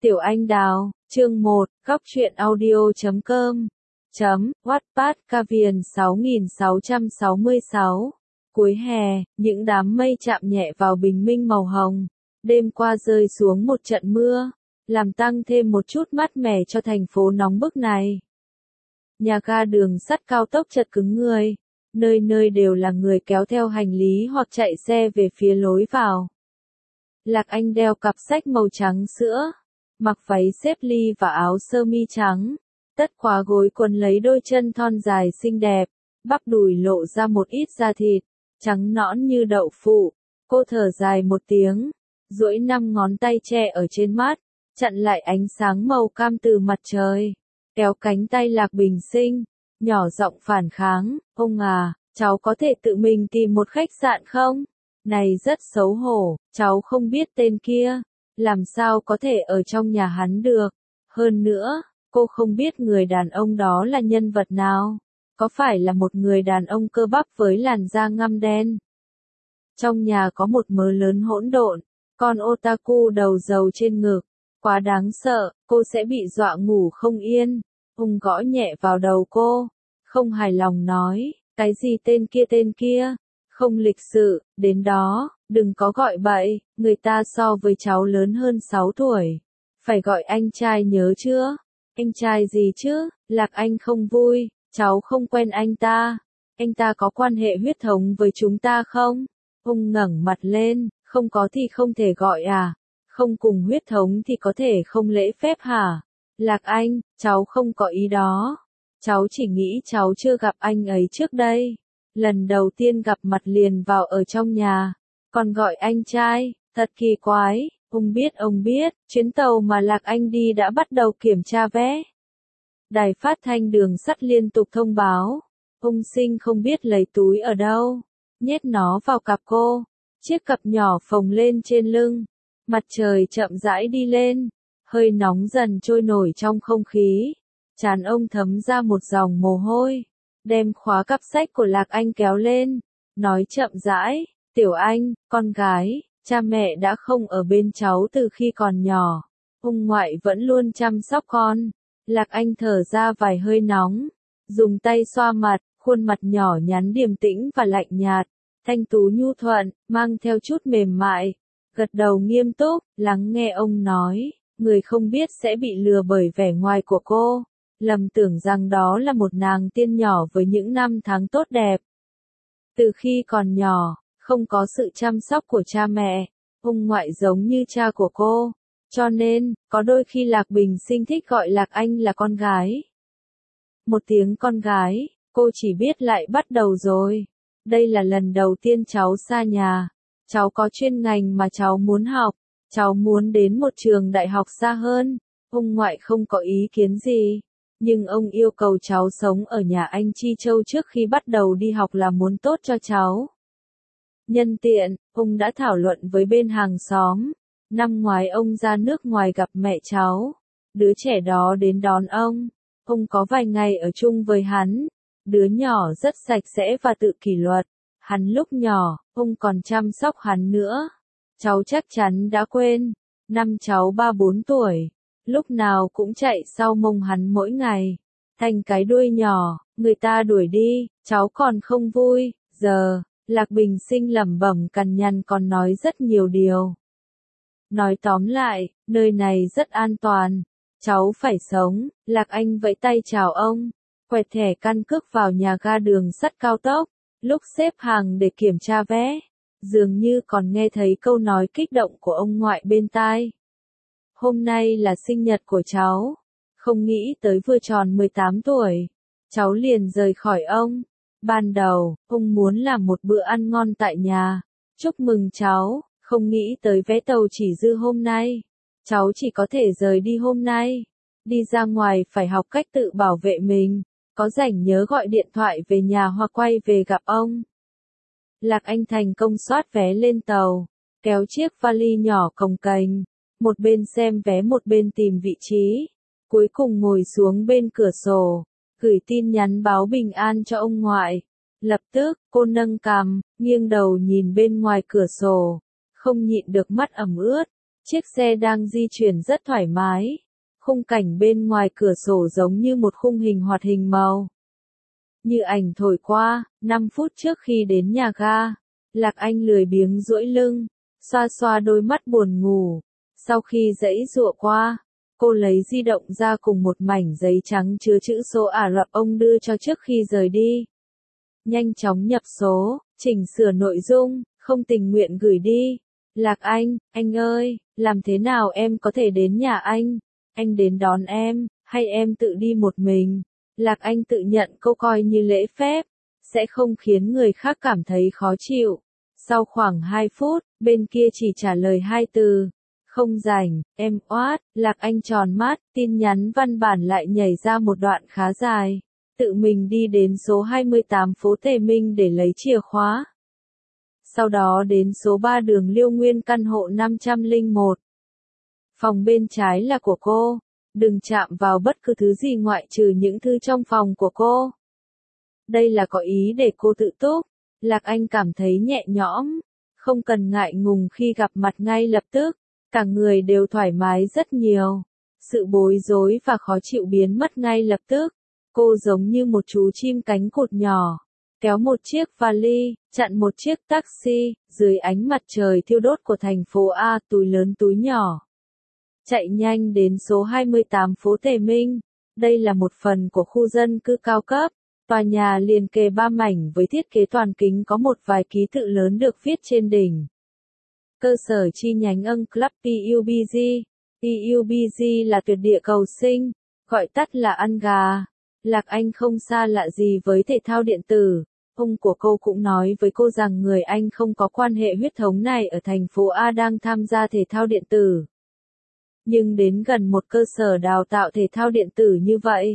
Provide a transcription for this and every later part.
Tiểu Anh Đào, chương 1, góc truyện audio.com, Wattpad Cavian 6666. Cuối hè, những đám mây chạm nhẹ vào bình minh màu hồng, đêm qua rơi xuống một trận mưa, làm tăng thêm một chút mát mẻ cho thành phố nóng bức này. Nhà ga đường sắt cao tốc chật cứng người, nơi nơi đều là người kéo theo hành lý hoặc chạy xe về phía lối vào. Lạc Anh đeo cặp sách màu trắng sữa, mặc váy xếp ly và áo sơ mi trắng, tất khóa gối quấn lấy đôi chân thon dài xinh đẹp, bắp đùi lộ ra một ít da thịt, trắng nõn như đậu phụ. Cô thở dài một tiếng, duỗi 5 ngón tay che ở trên mắt, chặn lại ánh sáng màu cam từ mặt trời, kéo cánh tay Lạc Bình Sinh, nhỏ giọng phản kháng, ông à, cháu có thể tự mình tìm một khách sạn không? Này rất xấu hổ, cháu không biết tên kia, làm sao có thể ở trong nhà hắn được. Hơn nữa, cô không biết người đàn ông đó là nhân vật nào, có phải là một người đàn ông cơ bắp với làn da ngăm đen. Trong nhà có một mớ lớn hỗn độn, con otaku đầu dầu trên ngực, quá đáng sợ, cô sẽ bị dọa ngủ không yên. Ông gõ nhẹ vào đầu cô, không hài lòng nói, cái gì tên kia, không lịch sự, đến đó, đừng có gọi bậy, người ta so với cháu lớn hơn 6 tuổi. Phải gọi anh trai nhớ chưa? Anh trai gì chứ? Lạc Anh không vui, cháu không quen anh ta có quan hệ huyết thống với chúng ta không? Ông ngẩng mặt lên, không có thì không thể gọi à? Không cùng huyết thống thì có thể không lễ phép hả? Lạc Anh, cháu không có ý đó. Cháu chỉ nghĩ cháu chưa gặp anh ấy trước đây. Lần đầu tiên gặp mặt liền vào ở trong nhà, còn gọi anh trai, thật kỳ quái. Ông biết, chuyến tàu mà Lạc Anh đi đã bắt đầu kiểm tra vé. Đài phát thanh đường sắt liên tục thông báo, ông Sinh không biết lấy túi ở đâu, nhét nó vào cặp cô, chiếc cặp nhỏ phồng lên trên lưng, mặt trời chậm rãi đi lên, hơi nóng dần trôi nổi trong không khí, trán ông thấm ra một dòng mồ hôi, đem khóa cặp sách của Lạc Anh kéo lên, nói chậm rãi, Tiểu Anh, con gái, cha mẹ đã không ở bên cháu từ khi còn nhỏ, ông ngoại vẫn luôn chăm sóc con. Lạc Anh thở ra vài hơi nóng, dùng tay xoa mặt, khuôn mặt nhỏ nhắn điềm tĩnh và lạnh nhạt, thanh tú nhu thuận, mang theo chút mềm mại, gật đầu nghiêm túc, lắng nghe ông nói, người không biết sẽ bị lừa bởi vẻ ngoài của cô, lầm tưởng rằng đó là một nàng tiên nhỏ với những năm tháng tốt đẹp. Từ khi còn nhỏ, không có sự chăm sóc của cha mẹ, ông ngoại giống như cha của cô. Cho nên, có đôi khi Lạc Bình Sinh thích gọi Lạc Anh là con gái. Một tiếng con gái, cô chỉ biết lại bắt đầu rồi. Đây là lần đầu tiên cháu xa nhà. Cháu có chuyên ngành mà cháu muốn học. Cháu muốn đến một trường đại học xa hơn. Ông ngoại không có ý kiến gì. Nhưng ông yêu cầu cháu sống ở nhà anh Chi Châu trước khi bắt đầu đi học là muốn tốt cho cháu. Nhân tiện, ông đã thảo luận với bên hàng xóm. Năm ngoái ông ra nước ngoài gặp mẹ cháu, đứa trẻ đó đến đón ông có vài ngày ở chung với hắn, đứa nhỏ rất sạch sẽ và tự kỷ luật, hắn lúc nhỏ, ông còn chăm sóc hắn nữa, cháu chắc chắn đã quên, năm cháu 3-4 tuổi, lúc nào cũng chạy sau mông hắn mỗi ngày, thành cái đuôi nhỏ, người ta đuổi đi, cháu còn không vui, giờ, Lạc Bình Sinh lẩm bẩm cằn nhằn còn nói rất nhiều điều. Nói tóm lại, nơi này rất an toàn. Cháu phải sống, Lạc Anh vẫy tay chào ông, quẹt thẻ căn cước vào nhà ga đường sắt cao tốc, lúc xếp hàng để kiểm tra vé, dường như còn nghe thấy câu nói kích động của ông ngoại bên tai. Hôm nay là sinh nhật của cháu, không nghĩ tới vừa tròn 18 tuổi, cháu liền rời khỏi ông. Ban đầu, ông muốn làm một bữa ăn ngon tại nhà, chúc mừng cháu. Không nghĩ tới vé tàu chỉ dư hôm nay. Cháu chỉ có thể rời đi hôm nay. Đi ra ngoài phải học cách tự bảo vệ mình. Có rảnh nhớ gọi điện thoại về nhà hoặc quay về gặp ông. Lạc Anh thành công soát vé lên tàu. Kéo chiếc vali nhỏ cồng kềnh. Một bên xem vé một bên tìm vị trí. Cuối cùng ngồi xuống bên cửa sổ. Gửi tin nhắn báo bình an cho ông ngoại. Lập tức, cô nâng cằm, nghiêng đầu nhìn bên ngoài cửa sổ. Không nhịn được mắt ẩm ướt, Chiếc xe đang di chuyển rất thoải mái. Khung cảnh bên ngoài cửa sổ giống như một khung hình hoạt hình màu. Như ảnh thổi qua, 5 phút trước khi đến nhà ga, Lạc Anh lười biếng duỗi lưng, xoa xoa đôi mắt buồn ngủ. Sau khi giãy giụa qua, cô lấy di động ra cùng một mảnh giấy trắng chứa chữ số Ả Rập ông đưa cho trước khi rời đi. Nhanh chóng nhập số, chỉnh sửa nội dung, không tình nguyện gửi đi. Lạc anh ơi, làm thế nào em có thể đến nhà anh đến đón em, hay em tự đi một mình? Lạc Anh tự nhận câu coi như lễ phép, sẽ không khiến người khác cảm thấy khó chịu. Sau khoảng 2 phút, bên kia chỉ trả lời 2 từ. Không rảnh, em oát. Lạc Anh tròn mắt, tin nhắn văn bản lại nhảy ra một đoạn khá dài. Tự mình đi đến số 28 phố Tề Minh để lấy chìa khóa. Sau đó đến số 3 đường Liêu Nguyên căn hộ 501. Phòng bên trái là của cô. Đừng chạm vào bất cứ thứ gì ngoại trừ những thứ trong phòng của cô. Đây là có ý để cô tự túc. Lạc Anh cảm thấy nhẹ nhõm. Không cần ngại ngùng khi gặp mặt ngay lập tức. Cả người đều thoải mái rất nhiều. Sự bối rối và khó chịu biến mất ngay lập tức. Cô giống như một chú chim cánh cụt nhỏ. Kéo một chiếc vali, chặn một chiếc taxi, dưới ánh mặt trời thiêu đốt của thành phố A, túi lớn túi nhỏ. Chạy nhanh đến số 28 phố Tề Minh. Đây là một phần của khu dân cư cao cấp. Tòa nhà liền kề 3 mảnh với thiết kế toàn kính có một vài ký tự lớn được viết trên đỉnh. Cơ sở chi nhánh Ân Club PUBG. PUBG là tuyệt địa cầu sinh, gọi tắt là ăn gà. Lạc Anh không xa lạ gì với thể thao điện tử. Ông của cô cũng nói với cô rằng người Anh không có quan hệ huyết thống này ở thành phố A đang tham gia thể thao điện tử. Nhưng đến gần một cơ sở đào tạo thể thao điện tử như vậy,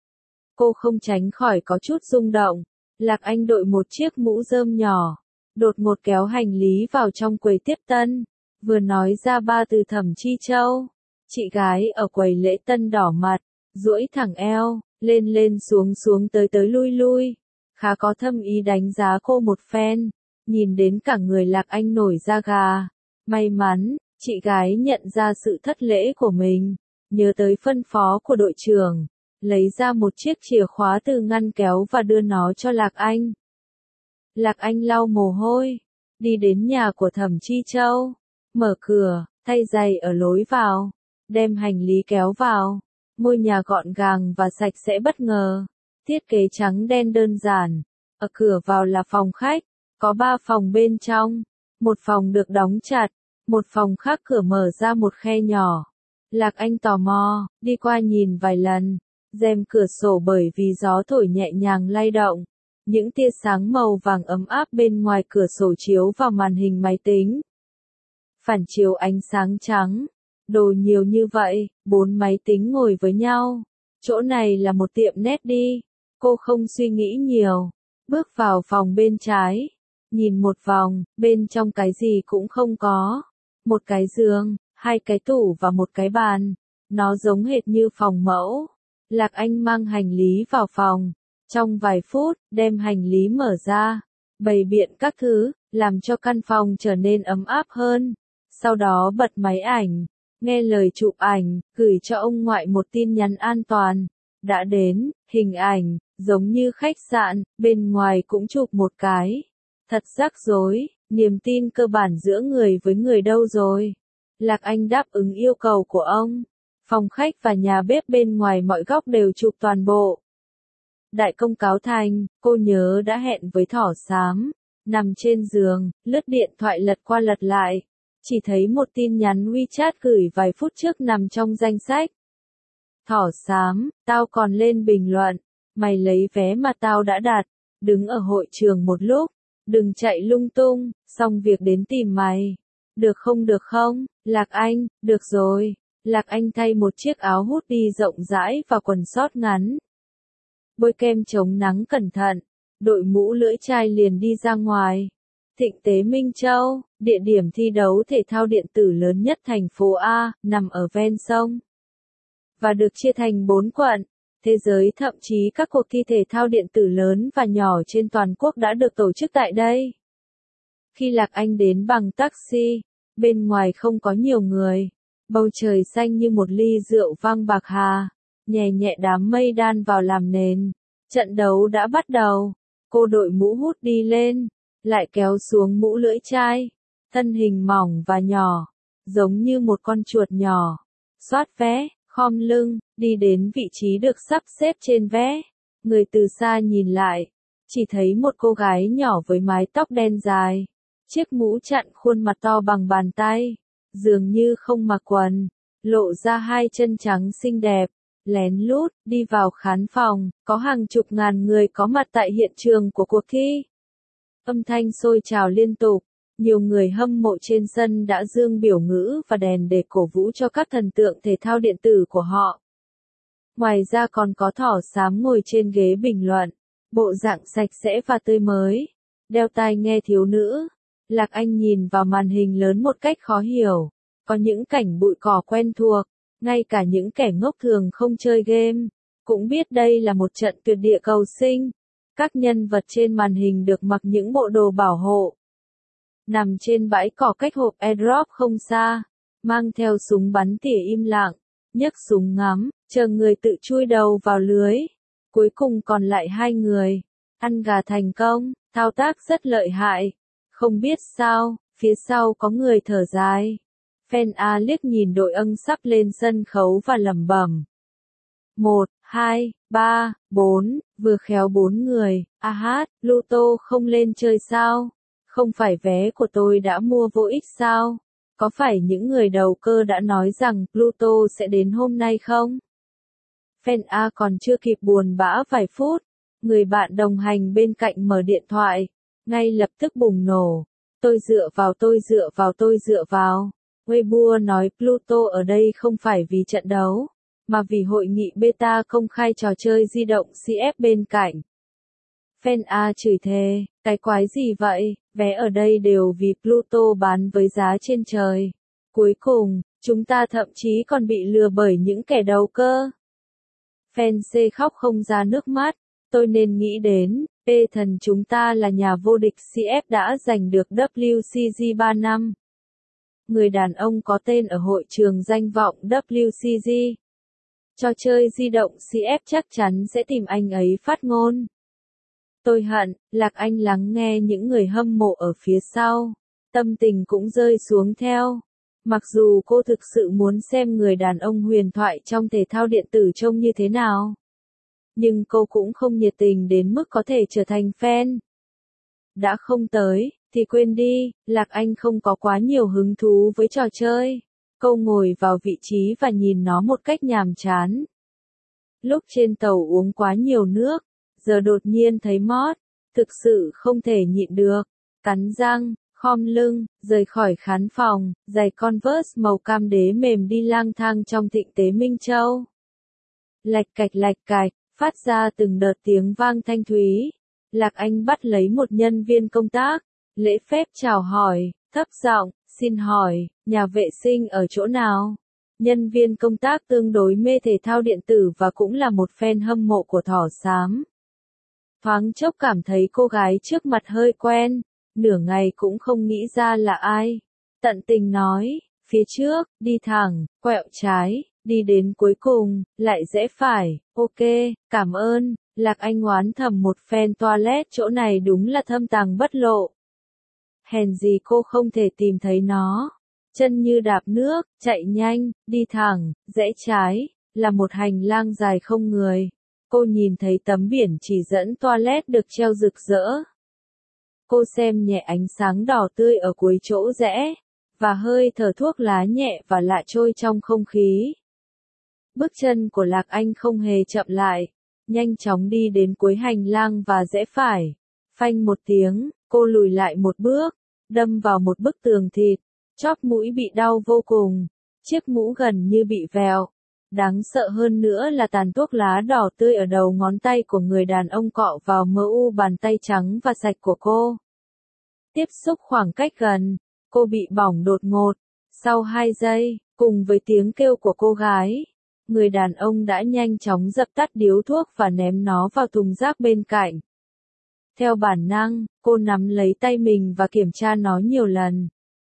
cô không tránh khỏi có chút rung động. Lạc Anh đội một chiếc mũ rơm nhỏ, đột ngột kéo hành lý vào trong quầy tiếp tân, vừa nói ra 3 từ Thẩm Chi Châu. Chị gái ở quầy lễ tân đỏ mặt, duỗi thẳng eo, lên lên xuống xuống tới tới lui lui, khá có thâm ý đánh giá cô một phen. Nhìn đến cả người Lạc Anh nổi da gà. May mắn, chị gái nhận ra sự thất lễ của mình, nhớ tới phân phó của đội trưởng, lấy ra một chiếc chìa khóa từ ngăn kéo và đưa nó cho Lạc Anh. Lạc Anh lau mồ hôi, đi đến nhà của Thẩm Chi Châu, mở cửa, thay giày ở lối vào, đem hành lý kéo vào. Ngôi nhà gọn gàng và sạch sẽ bất ngờ, thiết kế trắng đen đơn giản. Ở cửa vào là phòng khách, có 3 phòng bên trong, một phòng được đóng chặt, một phòng khác cửa mở ra một khe nhỏ. Lạc Anh tò mò, đi qua nhìn vài lần, rèm cửa sổ bởi vì gió thổi nhẹ nhàng lay động. Những tia sáng màu vàng ấm áp bên ngoài cửa sổ chiếu vào màn hình máy tính. Phản chiếu ánh sáng trắng. Đồ nhiều như vậy, 4 máy tính ngồi với nhau. Chỗ này là một tiệm nét đi. Cô không suy nghĩ nhiều. Bước vào phòng bên trái. Nhìn một vòng, bên trong cái gì cũng không có. Một cái giường, 2 cái tủ và một cái bàn. Nó giống hệt như phòng mẫu. Lạc Anh mang hành lý vào phòng. Trong vài phút, đem hành lý mở ra. Bày biện các thứ, làm cho căn phòng trở nên ấm áp hơn. Sau đó bật máy ảnh. Nghe lời chụp ảnh, gửi cho ông ngoại một tin nhắn an toàn. Đã đến, hình ảnh, giống như khách sạn, bên ngoài cũng chụp một cái. Thật rắc rối, niềm tin cơ bản giữa người với người đâu rồi? Lạc Anh đáp ứng yêu cầu của ông. Phòng khách và nhà bếp bên ngoài mọi góc đều chụp toàn bộ. Đại công cáo thành, cô nhớ đã hẹn với thỏ xám. Nằm trên giường, lướt điện thoại lật qua lật lại. Chỉ thấy một tin nhắn WeChat gửi vài phút trước nằm trong danh sách. Thỏ xám, tao còn lên bình luận. Mày lấy vé mà tao đã đặt. Đứng ở hội trường một lúc. Đừng chạy lung tung, xong việc đến tìm mày. Được không? Lạc Anh, được rồi. Lạc Anh thay một chiếc áo hoodie rộng rãi và quần sót ngắn. Bôi kem chống nắng cẩn thận. Đội mũ lưỡi chai liền đi ra ngoài. Thịnh Tế Minh Châu, địa điểm thi đấu thể thao điện tử lớn nhất thành phố A, nằm ở ven sông. Và được chia thành 4 quận. Thế giới thậm chí các cuộc thi thể thao điện tử lớn và nhỏ trên toàn quốc đã được tổ chức tại đây. Khi Lạc Anh đến bằng taxi, Bên ngoài không có nhiều người. Bầu trời xanh như một ly rượu vang bạc hà. Nhẹ nhẹ đám mây đan vào làm nền. Trận đấu đã bắt đầu. Cô đội mũ hút đi lên. Lại kéo xuống mũ lưỡi chai. Thân hình mỏng và nhỏ. Giống như một con chuột nhỏ. Xoát vé, khom lưng, đi đến vị trí được sắp xếp trên vé. Người từ xa nhìn lại. Chỉ thấy một cô gái nhỏ với mái tóc đen dài. Chiếc mũ chặn khuôn mặt to bằng bàn tay. Dường như không mặc quần. Lộ ra hai chân trắng xinh đẹp. Lén lút, đi vào khán phòng. Có hàng chục ngàn người có mặt tại hiện trường của cuộc thi. Âm thanh sôi trào liên tục. Nhiều người hâm mộ trên sân đã giương biểu ngữ và đèn để cổ vũ cho các thần tượng thể thao điện tử của họ. Ngoài ra còn có thỏ xám ngồi trên ghế bình luận. Bộ dạng sạch sẽ và tươi mới. Đeo tai nghe thiếu nữ. Lạc Anh nhìn vào màn hình lớn một cách khó hiểu. Có những cảnh bụi cỏ quen thuộc. Ngay cả những kẻ ngốc thường không chơi game. Cũng biết đây là một trận tuyệt địa cầu sinh. Các nhân vật trên màn hình được mặc những bộ đồ bảo hộ. Nằm trên bãi cỏ cách hộp airdrop không xa. Mang theo súng bắn tỉa im lặng. Nhấc súng ngắm, chờ người tự chui đầu vào lưới. Cuối cùng còn lại 2 người. Ăn gà thành công, thao tác rất lợi hại. Không biết sao, phía sau có người thở dài. Fan A liếc nhìn đội âng sắp lên sân khấu và lẩm bẩm. 1, 2, 3, 4, vừa khéo 4 người. A hát, Pluto không lên chơi sao? Không phải vé của tôi đã mua vô ích sao? Có phải những người đầu cơ đã nói rằng Pluto sẽ đến hôm nay không? Fan A còn chưa kịp buồn bã vài phút. Người bạn đồng hành bên cạnh mở điện thoại. Ngay lập tức bùng nổ. Tôi dựa vào. Weibo nói Pluto ở đây không phải vì trận đấu, mà vì hội nghị beta công khai trò chơi di động CF bên cạnh. Fan A chửi thề, cái quái gì vậy, vé ở đây đều vì Pluto bán với giá trên trời. Cuối cùng, chúng ta thậm chí còn bị lừa bởi những kẻ đầu cơ. Fan C khóc không ra nước mắt, tôi nên nghĩ đến, thần chúng ta là nhà vô địch CF đã giành được WCG 3 năm. Người đàn ông có tên ở hội trường danh vọng WCG. Trò chơi di động CF chắc chắn sẽ tìm anh ấy phát ngôn. Tôi hận, Lạc Anh lắng nghe những người hâm mộ ở phía sau. Tâm tình cũng rơi xuống theo. Mặc dù cô thực sự muốn xem người đàn ông huyền thoại trong thể thao điện tử trông như thế nào. Nhưng cô cũng không nhiệt tình đến mức có thể trở thành fan. Đã không tới, thì quên đi, Lạc Anh không có quá nhiều hứng thú với trò chơi. Cô ngồi vào vị trí và nhìn nó một cách nhàm chán. Lúc trên tàu uống quá nhiều nước, giờ đột nhiên thấy mót, thực sự không thể nhịn được. Cắn răng, khom lưng, rời khỏi khán phòng, giày Converse màu cam đế mềm đi lang thang trong thịnh tế Minh Châu. Lạch cạch, phát ra từng đợt tiếng vang thanh thúy. Lạc Anh bắt lấy một nhân viên công tác, lễ phép chào hỏi, thấp giọng, xin hỏi, nhà vệ sinh ở chỗ nào? Nhân viên công tác tương đối mê thể thao điện tử và cũng là một fan hâm mộ của thỏ xám. Thoáng chốc cảm thấy cô gái trước mặt hơi quen, nửa ngày cũng không nghĩ ra là ai. Tận tình nói, phía trước, đi thẳng, quẹo trái, đi đến cuối cùng, lại rẽ phải, ok, cảm ơn. Lạc Anh oán thầm một phen toilet chỗ này đúng là thâm tàng bất lộ. Hèn gì cô không thể tìm thấy nó. Chân như đạp nước, chạy nhanh, đi thẳng, rẽ trái, là một hành lang dài không người. Cô nhìn thấy tấm biển chỉ dẫn toilet được treo rực rỡ. Cô xem nhẹ ánh sáng đỏ tươi ở cuối chỗ rẽ, và hơi thở thuốc lá nhẹ và lạ trôi trong không khí. Bước chân của Lạc Anh không hề chậm lại, nhanh chóng đi đến cuối hành lang và rẽ phải. Phanh một tiếng, cô lùi lại một bước, đâm vào một bức tường thịt, chóp mũi bị đau vô cùng, chiếc mũ gần như bị vèo. Đáng sợ hơn nữa là tàn thuốc lá đỏ tươi ở đầu ngón tay của người đàn ông cọ vào mỡ u bàn tay trắng và sạch của cô. Tiếp xúc khoảng cách gần, cô bị bỏng đột ngột. Sau 2 giây, cùng với tiếng kêu của cô gái, người đàn ông đã nhanh chóng dập tắt điếu thuốc và ném nó vào thùng rác bên cạnh. Theo bản năng, cô nắm lấy tay mình và kiểm tra nó nhiều lần.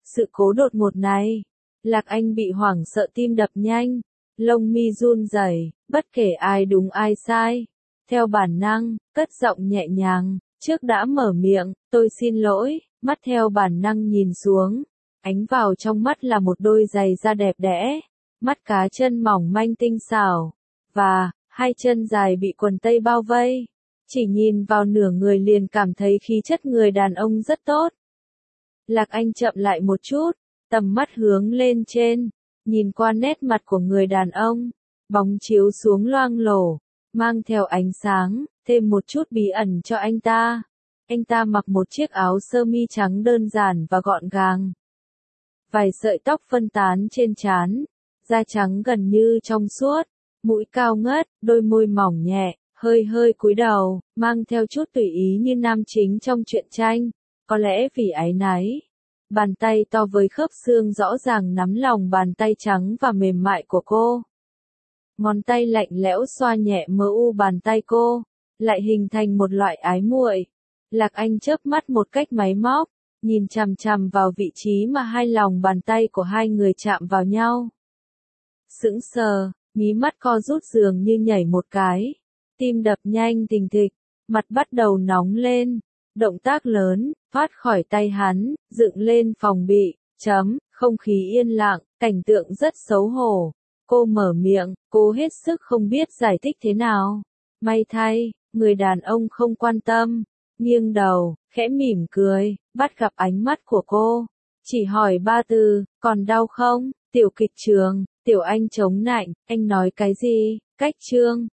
Sự cố đột ngột này, Lạc Anh bị hoảng sợ tim đập nhanh, lông mi run rẩy, bất kể ai đúng ai sai. Theo bản năng, cất giọng nhẹ nhàng, trước đã mở miệng, tôi xin lỗi, mắt theo bản năng nhìn xuống. Ánh vào trong mắt là một đôi giày da đẹp đẽ, mắt cá chân mỏng manh tinh xảo, và hai chân dài bị quần tây bao vây. Chỉ nhìn vào nửa người liền cảm thấy khí chất người đàn ông rất tốt. Lạc Anh chậm lại một chút, tầm mắt hướng lên trên, nhìn qua nét mặt của người đàn ông, bóng chiếu xuống loang lổ, mang theo ánh sáng, thêm một chút bí ẩn cho anh ta. Anh ta mặc một chiếc áo sơ mi trắng đơn giản và gọn gàng. Vài sợi tóc phân tán trên trán, da trắng gần như trong suốt, mũi cao ngất, đôi môi mỏng nhẹ, hơi hơi cúi đầu, mang theo chút tùy ý như nam chính trong truyện tranh. Có lẽ vì áy náy, bàn tay to với khớp xương rõ ràng nắm lòng bàn tay trắng và mềm mại của cô. Ngón tay lạnh lẽo xoa nhẹ mờ u bàn tay cô, lại hình thành một loại ái muội. Lạc Anh chớp mắt một cách máy móc, nhìn chằm chằm vào vị trí mà hai lòng bàn tay của hai người chạm vào nhau. Sững sờ, mí mắt co rút dường như nhảy một cái, tim đập nhanh thình thịch, mặt bắt đầu nóng lên, động tác lớn, thoát khỏi tay hắn, dựng lên phòng bị, không khí yên lặng, cảnh tượng rất xấu hổ. Cô mở miệng, cô hết sức không biết giải thích thế nào. May thay, người đàn ông không quan tâm, nghiêng đầu, khẽ mỉm cười, bắt gặp ánh mắt của cô. Chỉ hỏi 3 từ, còn đau không? Tiểu kịch trường, Tiểu Anh chống nạnh, anh nói cái gì? Cách chương.